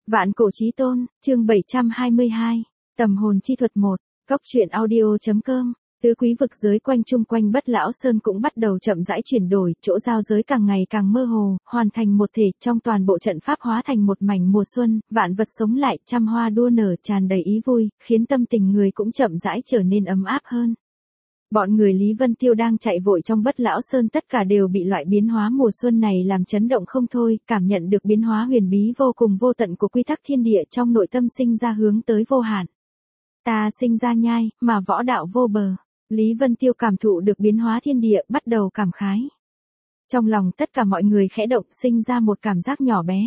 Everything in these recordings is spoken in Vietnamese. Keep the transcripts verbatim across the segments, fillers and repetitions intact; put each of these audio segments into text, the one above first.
Vạn cổ chí tôn, chương bảy trăm hai mươi hai, tầm hồn chi thuật một, góc truyện audio.com. Tứ quý vực giới quanh chung quanh Bất Lão Sơn cũng bắt đầu chậm rãi chuyển đổi, chỗ giao giới càng ngày càng mơ hồ, hoàn thành một thể, trong toàn bộ trận pháp hóa thành một mảnh mùa xuân, vạn vật sống lại, trăm hoa đua nở, tràn đầy ý vui, khiến tâm tình người cũng chậm rãi trở nên ấm áp hơn. Bọn người Lý Vân Tiêu đang chạy vội trong Bất Lão Sơn tất cả đều bị loại biến hóa mùa xuân này làm chấn động không thôi, cảm nhận được biến hóa huyền bí vô cùng vô tận của quy tắc thiên địa trong nội tâm sinh ra hướng tới vô hạn. Ta sinh ra nhai, mà võ đạo vô bờ. Lý Vân Tiêu cảm thụ được biến hóa thiên địa, bắt đầu cảm khái. Trong lòng tất cả mọi người khẽ động, sinh ra một cảm giác nhỏ bé.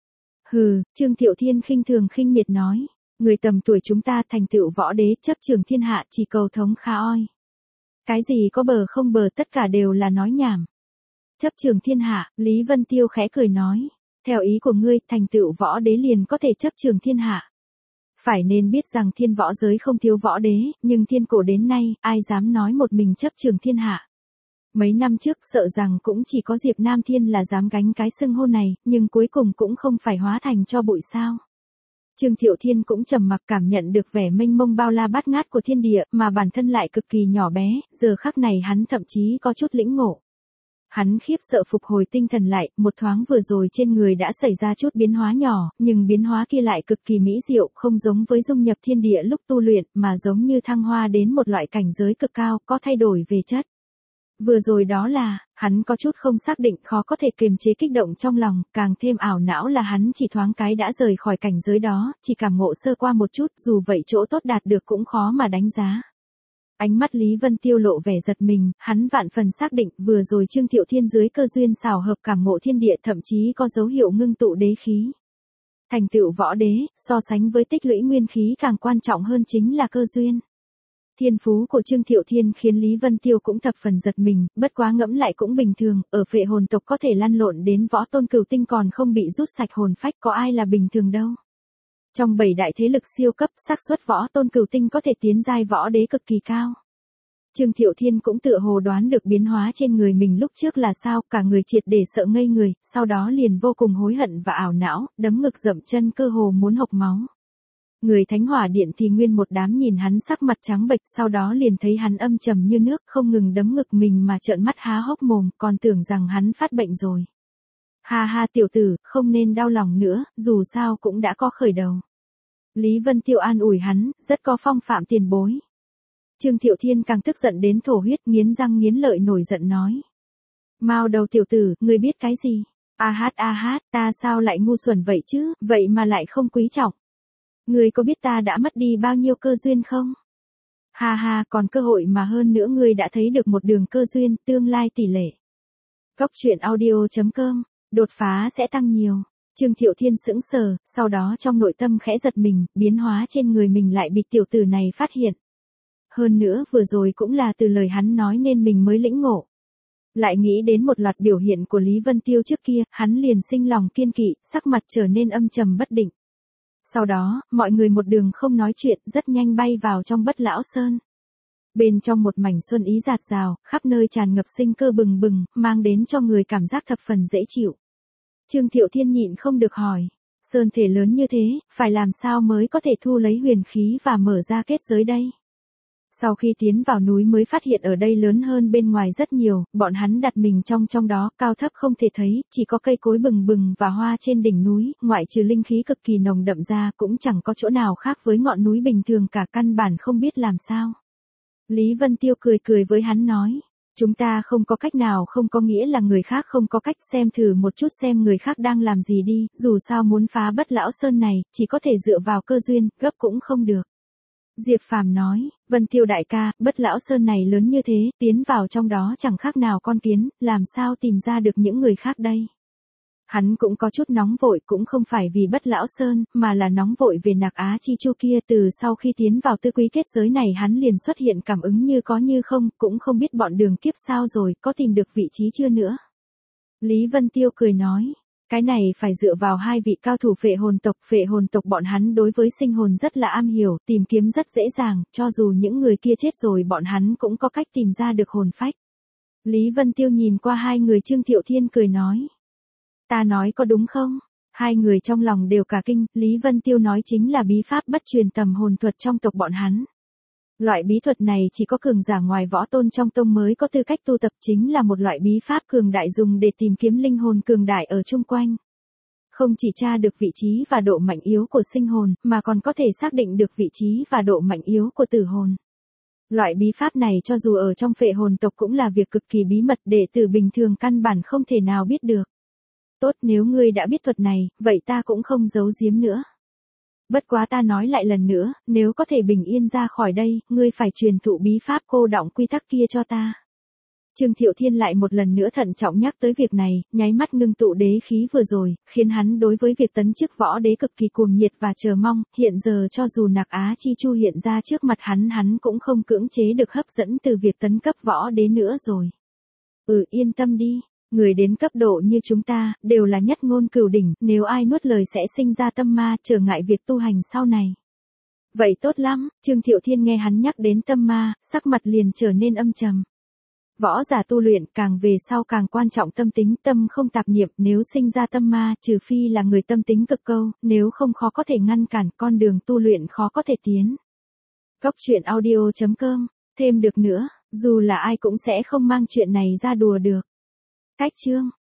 Hừ, Trương Thiệu Thiên khinh thường khinh miệt nói, người tầm tuổi chúng ta thành tựu võ đế chấp trường thiên hạ chỉ cầu thống kha oi. Cái gì có bờ không bờ tất cả đều là nói nhảm. Chấp trường thiên hạ, Lý Vân Tiêu khẽ cười nói, theo ý của ngươi, thành tựu võ đế liền có thể chấp trường thiên hạ. Phải nên biết rằng thiên võ giới không thiếu võ đế, nhưng thiên cổ đến nay, ai dám nói một mình chấp trường thiên hạ. Mấy năm trước sợ rằng cũng chỉ có Diệp Nam Thiên là dám gánh cái xưng hô này, nhưng cuối cùng cũng không phải hóa thành cho bụi sao. Trương Thiệu Thiên cũng trầm mặc cảm nhận được vẻ mênh mông bao la bát ngát của thiên địa, mà bản thân lại cực kỳ nhỏ bé, giờ khắc này hắn thậm chí có chút lĩnh ngộ. Hắn khiếp sợ phục hồi tinh thần lại, một thoáng vừa rồi trên người đã xảy ra chút biến hóa nhỏ, nhưng biến hóa kia lại cực kỳ mỹ diệu, không giống với dung nhập thiên địa lúc tu luyện, mà giống như thăng hoa đến một loại cảnh giới cực cao, có thay đổi về chất. Vừa rồi đó là, hắn có chút không xác định, khó có thể kiềm chế kích động trong lòng, càng thêm ảo não là hắn chỉ thoáng cái đã rời khỏi cảnh giới đó, chỉ cảm ngộ sơ qua một chút, dù vậy chỗ tốt đạt được cũng khó mà đánh giá. Ánh mắt Lý Vân Tiêu lộ vẻ giật mình, hắn vạn phần xác định, vừa rồi Trương Thiệu Thiên dưới cơ duyên xảo hợp cảm ngộ thiên địa thậm chí có dấu hiệu ngưng tụ đế khí. Thành tựu võ đế, so sánh với tích lũy nguyên khí càng quan trọng hơn chính là cơ duyên. Thiên phú của Trương Thiệu Thiên khiến Lý Vân Tiêu cũng thập phần giật mình, bất quá ngẫm lại cũng bình thường, ở phệ hồn tộc có thể lăn lộn đến võ tôn cửu tinh còn không bị rút sạch hồn phách, có ai là bình thường đâu. Trong bảy đại thế lực siêu cấp, xác suất võ tôn cửu tinh có thể tiến giai võ đế cực kỳ cao. Trương Thiệu Thiên cũng tựa hồ đoán được biến hóa trên người mình lúc trước là sao, cả người triệt để sợ ngây người, sau đó liền vô cùng hối hận và ảo não, đấm ngực dậm chân cơ hồ muốn hộc máu. Người Thánh Hỏa Điện thì nguyên một đám nhìn hắn sắc mặt trắng bệch, sau đó liền thấy hắn âm trầm như nước, không ngừng đấm ngực mình mà trợn mắt há hốc mồm, còn tưởng rằng hắn phát bệnh rồi. Ha ha tiểu tử, không nên đau lòng nữa, dù sao cũng đã có khởi đầu. Lý Vân Tiêu an ủi hắn, rất có phong phạm tiền bối. Trương Thiệu Thiên càng tức giận đến thổ huyết, nghiến răng nghiến lợi nổi giận nói. Mao đầu tiểu tử, ngươi biết cái gì? A hát a hát, ta sao lại ngu xuẩn vậy chứ, vậy mà lại không quý trọng. Ngươi có biết ta đã mất đi bao nhiêu cơ duyên không? Ha ha, còn cơ hội mà hơn nữa ngươi đã thấy được một đường cơ duyên, tương lai tỷ lệ. Góc truyện audio.com, đột phá sẽ tăng nhiều. Trương Thiệu Thiên sững sờ, sau đó trong nội tâm khẽ giật mình, biến hóa trên người mình lại bị tiểu tử này phát hiện. Hơn nữa vừa rồi cũng là từ lời hắn nói nên mình mới lĩnh ngộ. Lại nghĩ đến một loạt biểu hiện của Lý Vân Tiêu trước kia, hắn liền sinh lòng kiên kỵ, sắc mặt trở nên âm trầm bất định. Sau đó, mọi người một đường không nói chuyện, rất nhanh bay vào trong Bất Lão Sơn. Bên trong một mảnh xuân ý rạt rào, khắp nơi tràn ngập sinh cơ bừng bừng, mang đến cho người cảm giác thập phần dễ chịu. Trương Thiệu Thiên nhịn không được hỏi, sơn thể lớn như thế, phải làm sao mới có thể thu lấy huyền khí và mở ra kết giới đây? Sau khi tiến vào núi mới phát hiện ở đây lớn hơn bên ngoài rất nhiều, bọn hắn đặt mình trong trong đó, cao thấp không thể thấy, chỉ có cây cối bừng bừng và hoa trên đỉnh núi, ngoại trừ linh khí cực kỳ nồng đậm ra cũng chẳng có chỗ nào khác với ngọn núi bình thường cả, căn bản không biết làm sao. Lý Vân Tiêu cười cười với hắn nói, chúng ta không có cách nào không có nghĩa là người khác không có cách, xem thử một chút xem người khác đang làm gì đi, dù sao muốn phá Bất Lão Sơn này, chỉ có thể dựa vào cơ duyên, gấp cũng không được. Diệp Phàm nói, Vân Tiêu đại ca, Bất Lão Sơn này lớn như thế, tiến vào trong đó chẳng khác nào con kiến, làm sao tìm ra được những người khác đây? Hắn cũng có chút nóng vội, cũng không phải vì Bất Lão Sơn, mà là nóng vội về Nạc Á Chi Chu kia, từ sau khi tiến vào tư quý kết giới này hắn liền xuất hiện cảm ứng như có như không, cũng không biết bọn đường kiếp sao rồi, có tìm được vị trí chưa nữa. Lý Vân Tiêu cười nói. Cái này phải dựa vào hai vị cao thủ phệ hồn tộc, phệ hồn tộc bọn hắn đối với sinh hồn rất là am hiểu, tìm kiếm rất dễ dàng, cho dù những người kia chết rồi bọn hắn cũng có cách tìm ra được hồn phách. Lý Vân Tiêu nhìn qua hai người Trương Thiệu Thiên cười nói. Ta nói có đúng không? Hai người trong lòng đều cả kinh, Lý Vân Tiêu nói chính là bí pháp bất truyền tầm hồn thuật trong tộc bọn hắn. Loại bí thuật này chỉ có cường giả ngoài võ tôn trong tông mới có tư cách tu tập, chính là một loại bí pháp cường đại dùng để tìm kiếm linh hồn cường đại ở chung quanh. Không chỉ tra được vị trí và độ mạnh yếu của sinh hồn, mà còn có thể xác định được vị trí và độ mạnh yếu của tử hồn. Loại bí pháp này cho dù ở trong phệ hồn tộc cũng là việc cực kỳ bí mật, đệ tử bình thường căn bản không thể nào biết được. Tốt, nếu ngươi đã biết thuật này, vậy ta cũng không giấu giếm nữa. Bất quá ta nói lại lần nữa, nếu có thể bình yên ra khỏi đây, ngươi phải truyền thụ bí pháp cô đọng quy tắc kia cho ta. Trương Thiệu Thiên lại một lần nữa thận trọng nhắc tới việc này, nháy mắt ngưng tụ đế khí vừa rồi, khiến hắn đối với việc tấn chức võ đế cực kỳ cuồng nhiệt và chờ mong, hiện giờ cho dù Nạc Á Chi Chu hiện ra trước mặt hắn hắn cũng không cưỡng chế được hấp dẫn từ việc tấn cấp võ đế nữa rồi. Ừ, yên tâm đi, người đến cấp độ như chúng ta, đều là nhất ngôn cửu đỉnh, nếu ai nuốt lời sẽ sinh ra tâm ma, trở ngại việc tu hành sau này. Vậy tốt lắm, Trương Thiệu Thiên nghe hắn nhắc đến tâm ma, sắc mặt liền trở nên âm trầm. Võ giả tu luyện càng về sau càng quan trọng tâm tính, tâm không tạp niệm, nếu sinh ra tâm ma, trừ phi là người tâm tính cực câu, nếu không khó có thể ngăn cản, con đường tu luyện khó có thể tiến. Cốc truyện audio chấm com, thêm được nữa, dù là ai cũng sẽ không mang chuyện này ra đùa được. Cách chương